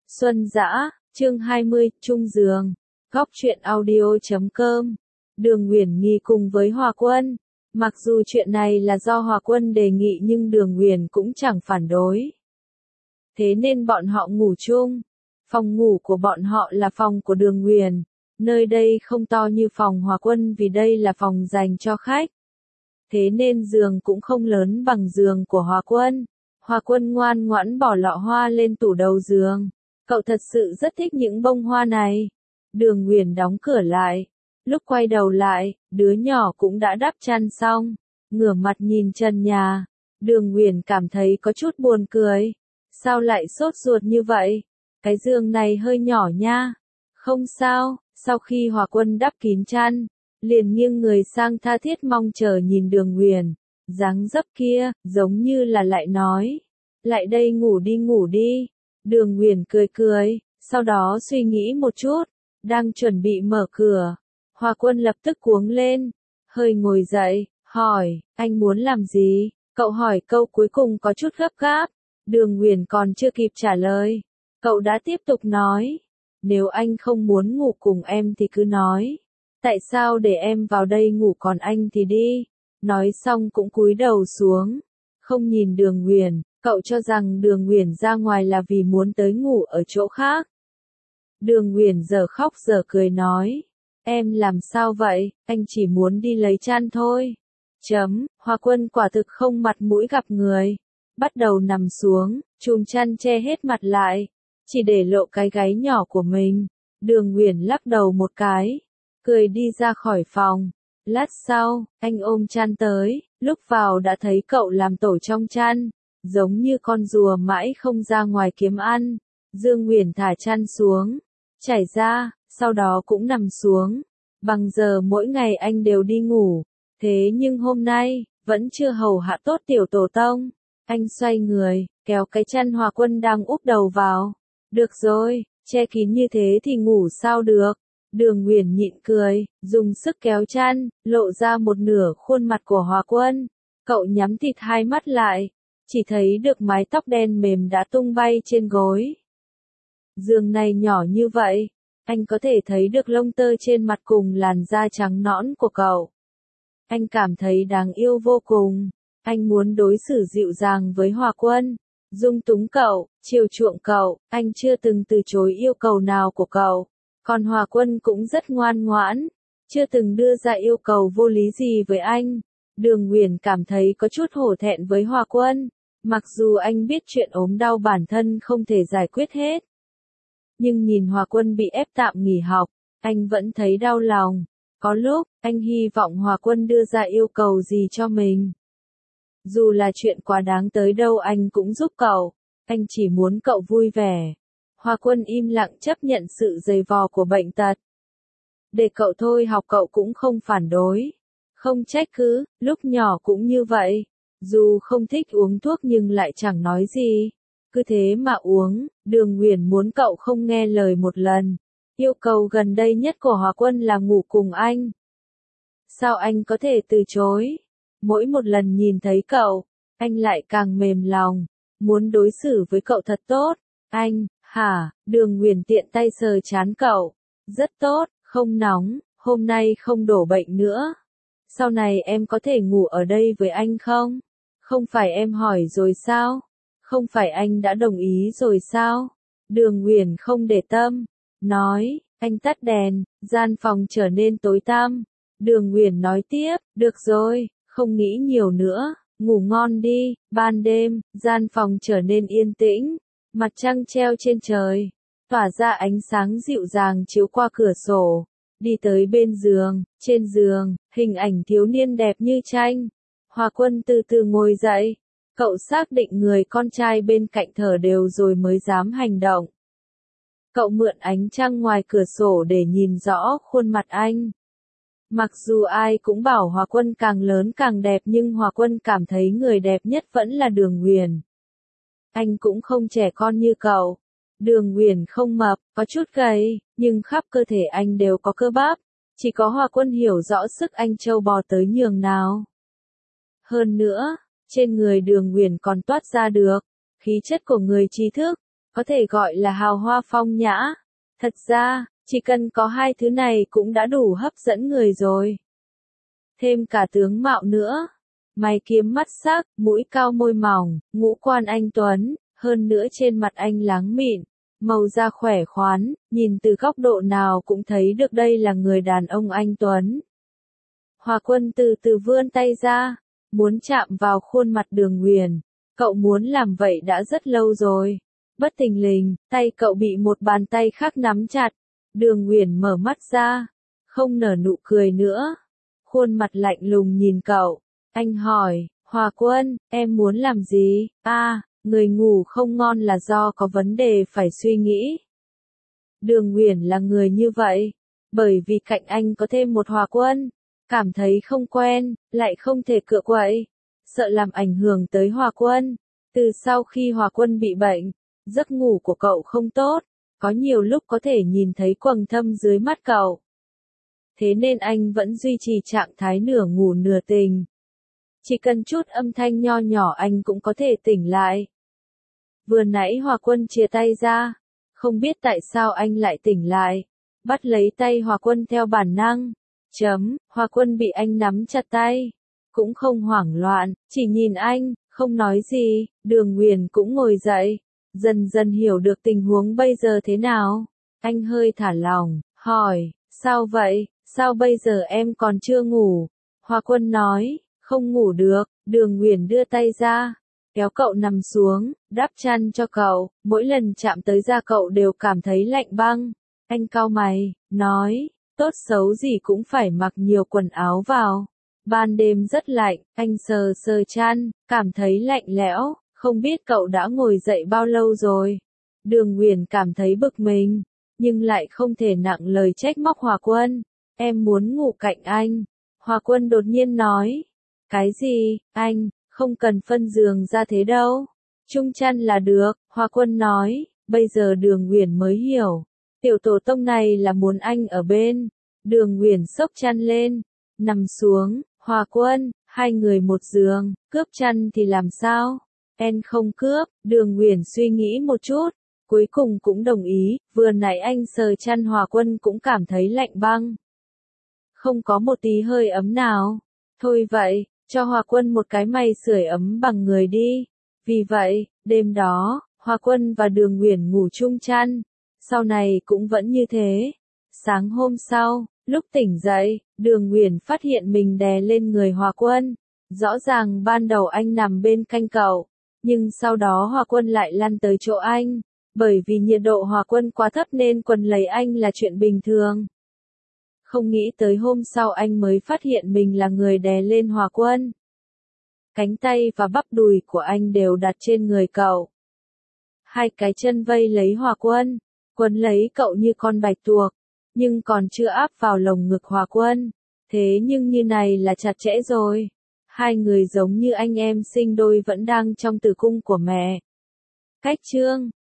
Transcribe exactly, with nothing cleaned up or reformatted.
Xuân Dã, chương hai mươi, Trung Giường, góc truyện audio chấm com. Đường Uyển Nghi cùng với Hòa Quân. Mặc dù chuyện này là do Hòa Quân đề nghị nhưng Đường Uyển cũng chẳng phản đối. Thế nên bọn họ ngủ chung. Phòng ngủ của bọn họ là phòng của Đường Uyển. Nơi đây không to như phòng Hòa Quân vì đây là phòng dành cho khách. Thế nên giường cũng không lớn bằng giường của Hòa Quân. Hòa Quân ngoan ngoãn bỏ lọ hoa lên tủ đầu giường. Cậu thật sự rất thích những bông hoa này. Đường Uyển đóng cửa lại. Lúc quay đầu lại, đứa nhỏ cũng đã đắp chăn xong. Ngửa mặt nhìn trần nhà. Đường Uyển cảm thấy có chút buồn cười. Sao lại sốt ruột như vậy? Cái giường này hơi nhỏ nha. Không sao, sau khi Hòa Quân đắp kín chăn, liền nghiêng người sang tha thiết mong chờ nhìn Đường Uyển. Dáng dấp kia, giống như là lại nói. Lại đây ngủ đi ngủ đi. Đường Uyển cười cười, sau đó suy nghĩ một chút, đang chuẩn bị mở cửa. Hòa Quân lập tức cuống lên, hơi ngồi dậy, hỏi, anh muốn làm gì? Cậu hỏi câu cuối cùng có chút gấp gáp. Đường Uyển còn chưa kịp trả lời. Cậu đã tiếp tục nói, nếu anh không muốn ngủ cùng em thì cứ nói. Tại sao để em vào đây ngủ còn anh thì đi? Nói xong cũng cúi đầu xuống, không nhìn Đường Uyển. Cậu cho rằng Đường Uyển ra ngoài là vì muốn tới ngủ ở chỗ khác. Đường Uyển giờ khóc giờ cười nói, em làm sao vậy, anh chỉ muốn đi lấy chăn thôi. Chấm, Hòa Quân quả thực không mặt mũi gặp người. Bắt đầu nằm xuống, chùm chăn che hết mặt lại, chỉ để lộ cái gáy nhỏ của mình. Đường Uyển lắc đầu một cái, cười đi ra khỏi phòng. Lát sau, anh ôm chăn tới, lúc vào đã thấy cậu làm tổ trong chăn. Giống như con rùa mãi không ra ngoài kiếm ăn. Dương Uyển thả chăn xuống, trải ra, sau đó cũng nằm xuống. Bằng giờ mỗi ngày anh đều đi ngủ, thế nhưng hôm nay, vẫn chưa hầu hạ tốt tiểu tổ tông. Anh xoay người, kéo cái chăn Hòa Quân đang úp đầu vào. Được rồi, che kín như thế thì ngủ sao được. Đường Uyển nhịn cười, dùng sức kéo chăn, lộ ra một nửa khuôn mặt của Hòa Quân. Cậu nhắm thịt hai mắt lại. Chỉ thấy được mái tóc đen mềm đã tung bay trên gối. Giường này nhỏ như vậy, anh có thể thấy được lông tơ trên mặt cùng làn da trắng nõn của cậu. Anh cảm thấy đáng yêu vô cùng. Anh muốn đối xử dịu dàng với Hòa Quân, dung túng cậu, chiều chuộng cậu. Anh chưa từng từ chối yêu cầu nào của cậu. Còn Hòa Quân cũng rất ngoan ngoãn, chưa từng đưa ra yêu cầu vô lý gì với anh. Đường Uyển cảm thấy có chút hổ thẹn với Hòa Quân. Mặc dù anh biết chuyện ốm đau bản thân không thể giải quyết hết. Nhưng nhìn Hòa Quân bị ép tạm nghỉ học, anh vẫn thấy đau lòng. Có lúc, anh hy vọng Hòa Quân đưa ra yêu cầu gì cho mình. Dù là chuyện quá đáng tới đâu anh cũng giúp cậu. Anh chỉ muốn cậu vui vẻ. Hòa Quân im lặng chấp nhận sự dày vò của bệnh tật. Để cậu thôi học cậu cũng không phản đối. Không trách cứ, lúc nhỏ cũng như vậy. Dù không thích uống thuốc nhưng lại chẳng nói gì. Cứ thế mà uống. Đường Uyển muốn cậu không nghe lời một lần. Yêu cầu gần đây nhất của Hòa Quân là ngủ cùng anh. Sao anh có thể từ chối? Mỗi một lần nhìn thấy cậu, anh lại càng mềm lòng. Muốn đối xử với cậu thật tốt. Anh, hả? Đường Uyển tiện tay sờ trán cậu. Rất tốt, không nóng, hôm nay không đổ bệnh nữa. Sau này em có thể ngủ ở đây với anh không? Không phải em hỏi rồi sao? Không phải anh đã đồng ý rồi sao? Đường Uyển không để tâm, nói, anh tắt đèn, gian phòng trở nên tối tăm. Đường Uyển nói tiếp, được rồi, không nghĩ nhiều nữa, ngủ ngon đi. Ban đêm, gian phòng trở nên yên tĩnh, mặt trăng treo trên trời, tỏa ra ánh sáng dịu dàng chiếu qua cửa sổ. Đi tới bên giường, trên giường, hình ảnh thiếu niên đẹp như tranh. Hòa Quân từ từ ngồi dậy. Cậu xác định người con trai bên cạnh thở đều rồi mới dám hành động. Cậu mượn ánh trăng ngoài cửa sổ để nhìn rõ khuôn mặt anh. Mặc dù ai cũng bảo Hòa Quân càng lớn càng đẹp nhưng Hòa Quân cảm thấy người đẹp nhất vẫn là Đường Uyển. Anh cũng không trẻ con như cậu. Đường Uyển không mập, có chút gầy, nhưng khắp cơ thể anh đều có cơ bắp. Chỉ có Hòa Quân hiểu rõ sức anh trâu bò tới nhường nào. Hơn nữa, trên người Đường Uyển còn toát ra được khí chất của người trí thức, có thể gọi là hào hoa phong nhã. Thật ra, chỉ cần có hai thứ này cũng đã đủ hấp dẫn người rồi. Thêm cả tướng mạo nữa. Mày kiếm mắt sắc, mũi cao môi mỏng, ngũ quan anh tuấn, hơn nữa trên mặt anh láng mịn, màu da khỏe khoắn, nhìn từ góc độ nào cũng thấy được đây là người đàn ông anh tuấn. Hòa Quân từ từ vươn tay ra, muốn chạm vào khuôn mặt Đường Huyền. Cậu muốn làm vậy đã rất lâu rồi. Bất thình lình, tay cậu bị một bàn tay khác nắm chặt. Đường Huyền mở mắt ra, không nở nụ cười nữa. Khuôn mặt lạnh lùng nhìn cậu. Anh hỏi, Hòa Quân, em muốn làm gì? À, người ngủ không ngon là do có vấn đề phải suy nghĩ. Đường Huyền là người như vậy. Bởi vì cạnh anh có thêm một Hòa Quân. Cảm thấy không quen, lại không thể cựa quậy. Sợ làm ảnh hưởng tới Hòa Quân. Từ sau khi Hòa Quân bị bệnh, giấc ngủ của cậu không tốt. Có nhiều lúc có thể nhìn thấy quầng thâm dưới mắt cậu. Thế nên anh vẫn duy trì trạng thái nửa ngủ nửa tỉnh. Chỉ cần chút âm thanh nho nhỏ anh cũng có thể tỉnh lại. Vừa nãy Hòa Quân chia tay ra. Không biết tại sao anh lại tỉnh lại. Bắt lấy tay Hòa Quân theo bản năng. Chấm, Hòa Quân bị anh nắm chặt tay. Cũng không hoảng loạn, chỉ nhìn anh, không nói gì. Đường Huyền cũng ngồi dậy. Dần dần hiểu được tình huống bây giờ thế nào. Anh hơi thả lỏng, hỏi, sao vậy, sao bây giờ em còn chưa ngủ? Hòa Quân nói, không ngủ được. Đường Huyền đưa tay ra, kéo cậu nằm xuống, đắp chăn cho cậu. Mỗi lần chạm tới da cậu đều cảm thấy lạnh băng. Anh cau mày, nói, tốt xấu gì cũng phải mặc nhiều quần áo vào. Ban đêm rất lạnh, anh sờ sờ chăn, cảm thấy lạnh lẽo. Không biết cậu đã ngồi dậy bao lâu rồi. Đường Huyền cảm thấy bực mình, nhưng lại không thể nặng lời trách móc Hòa Quân. Em muốn ngủ cạnh anh. Hòa Quân đột nhiên nói. Cái gì, anh, không cần phân giường ra thế đâu. Chung chăn là được, Hòa Quân nói. Bây giờ Đường Huyền mới hiểu. Tiểu tổ tông này là muốn anh ở bên. Đường Huyền xốc chăn lên, nằm xuống. Hòa Quân, hai người một giường, cướp chăn thì làm sao? Em không cướp. Đường Huyền suy nghĩ một chút, cuối cùng cũng đồng ý. Vừa nãy anh sờ chăn Hòa Quân cũng cảm thấy lạnh băng. Không có một tí hơi ấm nào. Thôi vậy, cho Hòa Quân một cái mày sưởi ấm bằng người đi. Vì vậy, đêm đó, Hòa Quân và Đường Huyền ngủ chung chăn. Sau này cũng vẫn như thế. Sáng hôm sau, lúc tỉnh dậy, Đường Huyền phát hiện mình đè lên người Hòa Quân. Rõ ràng ban đầu anh nằm bên cạnh cậu. Nhưng sau đó Hòa Quân lại lăn tới chỗ anh. Bởi vì nhiệt độ Hòa Quân quá thấp nên quần lấy anh là chuyện bình thường. Không nghĩ tới hôm sau anh mới phát hiện mình là người đè lên Hòa Quân. Cánh tay và bắp đùi của anh đều đặt trên người cậu. Hai cái chân vây lấy Hòa Quân, quấn lấy cậu như con bạch tuộc, nhưng còn chưa áp vào lồng ngực Hòa Quân. Thế nhưng như này là chặt chẽ rồi. Hai người giống như anh em sinh đôi vẫn đang trong tử cung của mẹ. Cách chương